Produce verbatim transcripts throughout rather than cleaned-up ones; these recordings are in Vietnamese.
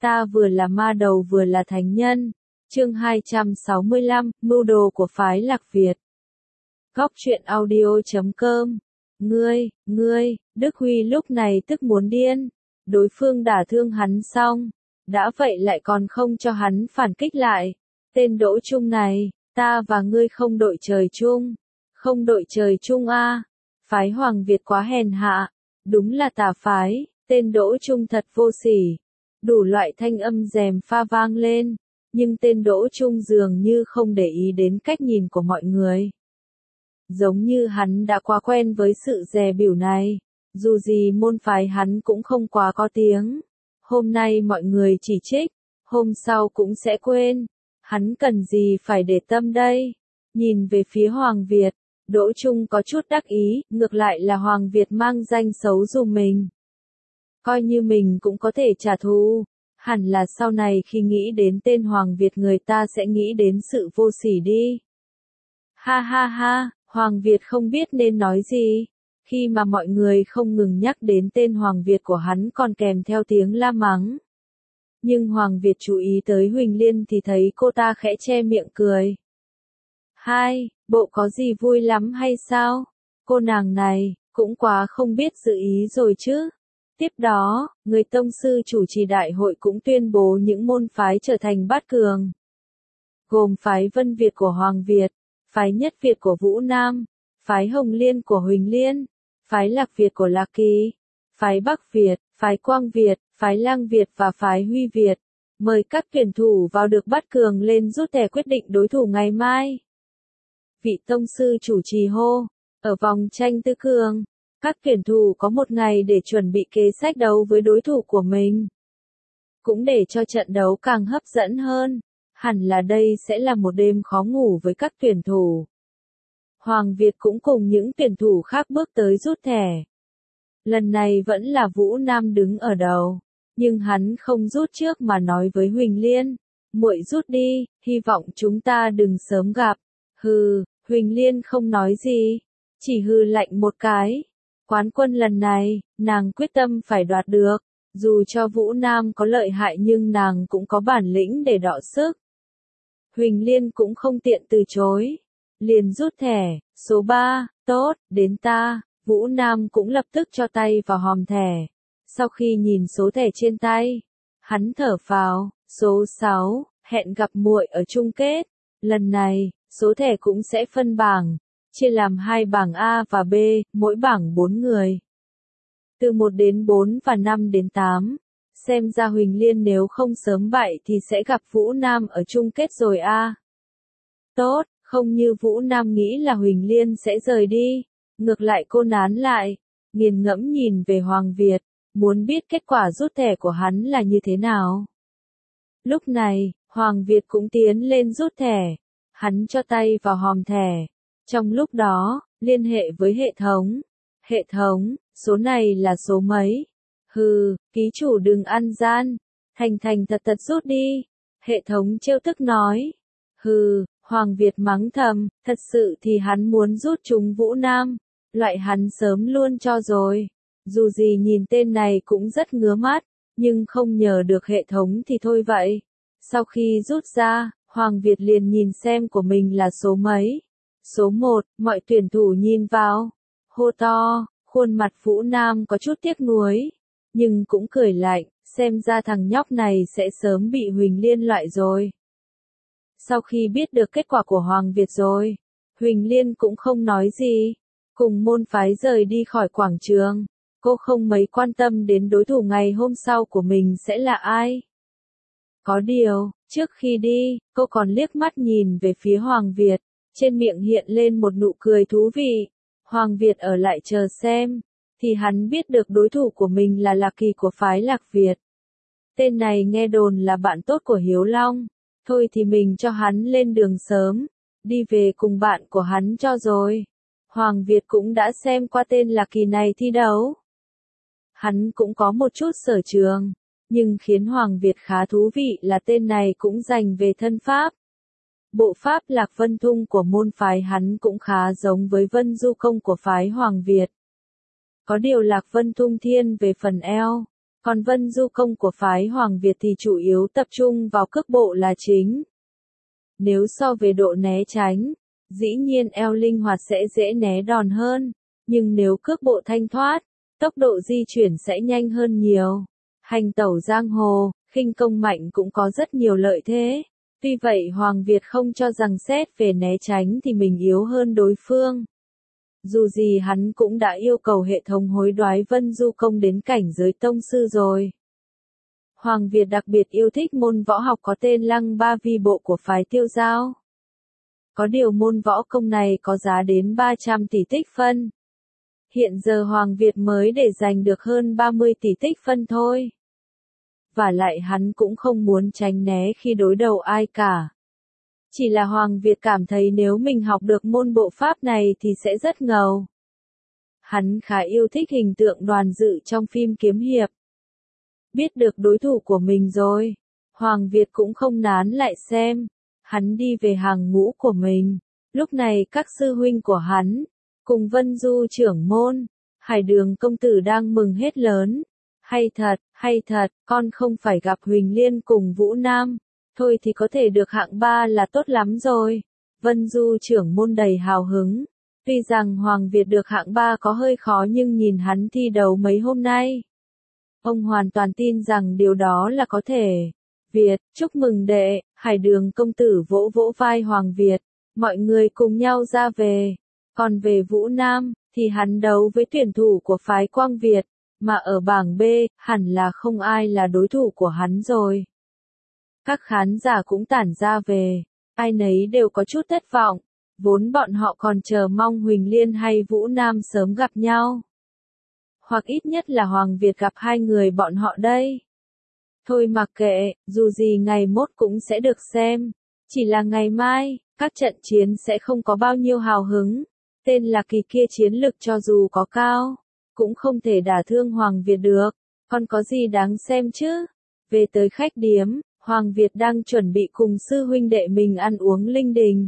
Ta vừa là ma đầu vừa là thánh nhân. Chương hai trăm sáu mươi lăm, mưu đồ của phái Lạc Việt. Góc truyện audio chấm com. Ngươi, ngươi, Đức Huy lúc này tức muốn điên. Đối phương đả thương hắn xong, đã vậy lại còn không cho hắn phản kích lại. Tên Đỗ Trung này, ta và ngươi không đội trời chung. Không đội trời chung a. Phái Hoàng Việt quá hèn hạ. Đúng là tà phái, tên Đỗ Trung thật vô sỉ. Đủ loại thanh âm rèm pha vang lên, nhưng tên Đỗ Trung dường như không để ý đến cách nhìn của mọi người. Giống như hắn đã quá quen với sự dè bỉu này, dù gì môn phái hắn cũng không quá có tiếng. Hôm nay mọi người chỉ trích, hôm sau cũng sẽ quên. Hắn cần gì phải để tâm đây? Nhìn về phía Hoàng Việt, Đỗ Trung có chút đắc ý, ngược lại là Hoàng Việt mang danh xấu dùm mình. Coi như mình cũng có thể trả thù, hẳn là sau này khi nghĩ đến tên Hoàng Việt người ta sẽ nghĩ đến sự vô sỉ đi. Ha ha ha, Hoàng Việt không biết nên nói gì, khi mà mọi người không ngừng nhắc đến tên Hoàng Việt của hắn còn kèm theo tiếng la mắng. Nhưng Hoàng Việt chú ý tới Huỳnh Liên thì thấy cô ta khẽ che miệng cười. Hai, bộ có gì vui lắm hay sao? Cô nàng này, cũng quá không biết dự ý rồi chứ. Tiếp đó, người tông sư chủ trì đại hội cũng tuyên bố những môn phái trở thành bát cường. Gồm phái Vân Việt của Hoàng Việt, phái Nhất Việt của Vũ Nam, phái Hồng Liên của Huỳnh Liên, phái Lạc Việt của Lạc Kỳ, phái Bắc Việt, phái Quang Việt, phái Lang Việt và phái Huy Việt. Mời các tuyển thủ vào được bát cường lên rút thẻ quyết định đối thủ ngày mai. Vị tông sư chủ trì hô, ở vòng tranh tứ cường. Các tuyển thủ có một ngày để chuẩn bị kế sách đấu với đối thủ của mình. Cũng để cho trận đấu càng hấp dẫn hơn, hẳn là đây sẽ là một đêm khó ngủ với các tuyển thủ. Hoàng Việt cũng cùng những tuyển thủ khác bước tới rút thẻ. Lần này vẫn là Vũ Nam đứng ở đầu, nhưng hắn không rút trước mà nói với Huỳnh Liên, muội rút đi, hy vọng chúng ta đừng sớm gặp. Hừ, Huỳnh Liên không nói gì, chỉ hừ lạnh một cái. Quán quân lần này, nàng quyết tâm phải đoạt được, dù cho Vũ Nam có lợi hại nhưng nàng cũng có bản lĩnh để đọ sức. Huỳnh Liên cũng không tiện từ chối, liền rút thẻ, số ba, tốt, đến ta. Vũ Nam cũng lập tức cho tay vào hòm thẻ. Sau khi nhìn số thẻ trên tay, hắn thở phào, số sáu, hẹn gặp muội ở chung kết. Lần này, số thẻ cũng sẽ phân bảng, chia làm hai bảng A và B, mỗi bảng bốn người. Từ một đến bốn và năm đến tám. Xem ra Huỳnh Liên nếu không sớm bại thì sẽ gặp Vũ Nam ở chung kết rồi a. Tốt, không như Vũ Nam nghĩ là Huỳnh Liên sẽ rời đi. Ngược lại cô nán lại, nghiền ngẫm nhìn về Hoàng Việt, muốn biết kết quả rút thẻ của hắn là như thế nào. Lúc này, Hoàng Việt cũng tiến lên rút thẻ. Hắn cho tay vào hòm thẻ. Trong lúc đó, liên hệ với hệ thống. Hệ thống, số này là số mấy? Hừ, ký chủ đừng ăn gian. Thành thành thật thật rút đi. Hệ thống trêu tức nói. Hừ, Hoàng Việt mắng thầm, thật sự thì hắn muốn rút chúng Vũ Nam. Loại hắn sớm luôn cho rồi. Dù gì nhìn tên này cũng rất ngứa mắt, nhưng không nhờ được hệ thống thì thôi vậy. Sau khi rút ra, Hoàng Việt liền nhìn xem của mình là số mấy. Số một, mọi tuyển thủ nhìn vào. Hô to, khuôn mặt Vũ Nam có chút tiếc nuối, nhưng cũng cười lạnh, xem ra thằng nhóc này sẽ sớm bị Huỳnh Liên loại rồi. Sau khi biết được kết quả của Hoàng Việt rồi, Huỳnh Liên cũng không nói gì, cùng môn phái rời đi khỏi quảng trường. Cô không mấy quan tâm đến đối thủ ngày hôm sau của mình sẽ là ai. Có điều, trước khi đi, cô còn liếc mắt nhìn về phía Hoàng Việt, trên miệng hiện lên một nụ cười thú vị. Hoàng Việt ở lại chờ xem, thì hắn biết được đối thủ của mình là Lạc Kỳ của phái Lạc Việt. Tên này nghe đồn là bạn tốt của Hiếu Long, thôi thì mình cho hắn lên đường sớm, đi về cùng bạn của hắn cho rồi. Hoàng Việt cũng đã xem qua tên Lạc Kỳ này thi đấu. Hắn cũng có một chút sở trường, nhưng khiến Hoàng Việt khá thú vị là tên này cũng dành về thân pháp. Bộ pháp Lạc Vân Thung của môn phái hắn cũng khá giống với Vân Du Công của phái Hoàng Việt. Có điều Lạc Vân Thung thiên về phần eo, Còn Vân Du công của phái Hoàng Việt thì chủ yếu tập trung vào cước bộ là chính. Nếu so về độ né tránh, dĩ nhiên eo linh hoạt sẽ dễ né đòn hơn, nhưng nếu cước bộ thanh thoát, tốc độ di chuyển sẽ nhanh hơn nhiều. Hành tẩu giang hồ, khinh công mạnh cũng có rất nhiều lợi thế. Tuy vậy Hoàng Việt không cho rằng xét về né tránh thì mình yếu hơn đối phương. Dù gì hắn cũng đã yêu cầu hệ thống hối đoái Vân Du công đến cảnh giới tông sư rồi. Hoàng Việt đặc biệt yêu thích môn võ học có tên Lăng Ba Vi Bộ của phái Tiêu Giao. Có điều môn võ công này có giá đến ba trăm tỷ tích phân. Hiện giờ Hoàng Việt mới để giành được hơn ba mươi tỷ tích phân thôi. Và lại hắn cũng không muốn tránh né khi đối đầu ai cả. Chỉ là Hoàng Việt cảm thấy nếu mình học được môn bộ pháp này thì sẽ rất ngầu. Hắn khá yêu thích hình tượng Đoàn Dự trong phim kiếm hiệp. Biết được đối thủ của mình rồi, Hoàng Việt cũng không nán lại xem. Hắn đi về hàng ngũ của mình. Lúc này các sư huynh của hắn, cùng Vân Du trưởng môn, Hải Đường công tử đang mừng hết lớn. Hay thật, hay thật, con không phải gặp Huỳnh Liên cùng Vũ Nam. Thôi thì có thể được hạng ba là tốt lắm rồi. Vân Du trưởng môn đầy hào hứng. Tuy rằng Hoàng Việt được hạng ba có hơi khó nhưng nhìn hắn thi đấu mấy hôm nay, ông hoàn toàn tin rằng điều đó là có thể. Việt, chúc mừng đệ. Hải Đường công tử vỗ vỗ vai Hoàng Việt. Mọi người cùng nhau ra về. Còn về Vũ Nam, thì hắn đấu với tuyển thủ của phái Quang Việt, mà ở bảng B, hẳn là không ai là đối thủ của hắn rồi. Các khán giả cũng tản ra về, ai nấy đều có chút thất vọng, vốn bọn họ còn chờ mong Huỳnh Liên hay Vũ Nam sớm gặp nhau. Hoặc ít nhất là Hoàng Việt gặp hai người bọn họ đây. Thôi mặc kệ, dù gì ngày mốt cũng sẽ được xem. Chỉ là ngày mai, các trận chiến sẽ không có bao nhiêu hào hứng. Tên là kỳ kia chiến lực cho dù có cao, cũng không thể đả thương Hoàng Việt được. Còn có gì đáng xem chứ? Về tới khách điếm, Hoàng Việt đang chuẩn bị cùng sư huynh đệ mình ăn uống linh đình.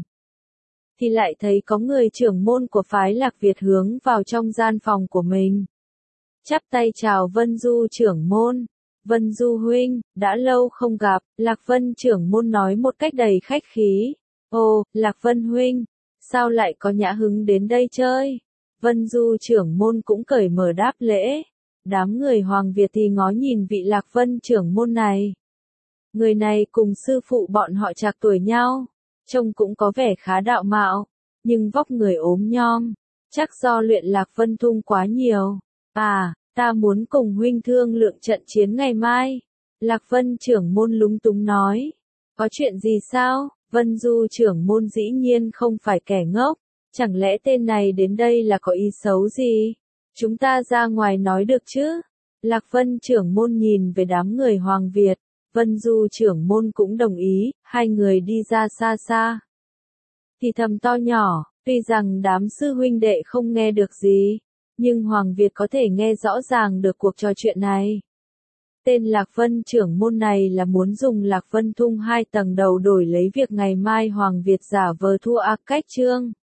Thì lại thấy có người trưởng môn của phái Lạc Việt hướng vào trong gian phòng của mình. Chắp tay chào Vân Du trưởng môn. Vân Du huynh, đã lâu không gặp, Lạc Vân trưởng môn nói một cách đầy khách khí. Ồ, Lạc Vân huynh, sao lại có nhã hứng đến đây chơi? Vân Du trưởng môn cũng cởi mở đáp lễ. Đám người Hoàng Việt thì ngó nhìn vị Lạc Vân trưởng môn này. Người này cùng sư phụ bọn họ trạc tuổi nhau, trông cũng có vẻ khá đạo mạo, nhưng vóc người ốm nhom, chắc do luyện Lạc Vân Thung quá nhiều. À, ta muốn cùng huynh thương lượng trận chiến ngày mai. Lạc Vân trưởng môn lúng túng nói. Có chuyện gì sao? Vân Du trưởng môn dĩ nhiên không phải kẻ ngốc. Chẳng lẽ tên này đến đây là có ý xấu gì? Chúng ta ra ngoài nói được chứ? Lạc Vân trưởng môn nhìn về đám người Hoàng Việt. Vân Du trưởng môn cũng đồng ý, hai người đi ra xa xa. Thì thầm to nhỏ, tuy rằng đám sư huynh đệ không nghe được gì, nhưng Hoàng Việt có thể nghe rõ ràng được cuộc trò chuyện này. Tên Lạc Vân trưởng môn này là muốn dùng Lạc Vân Thung hai tầng đầu đổi lấy việc ngày mai Hoàng Việt giả vờ thua ác cách trương.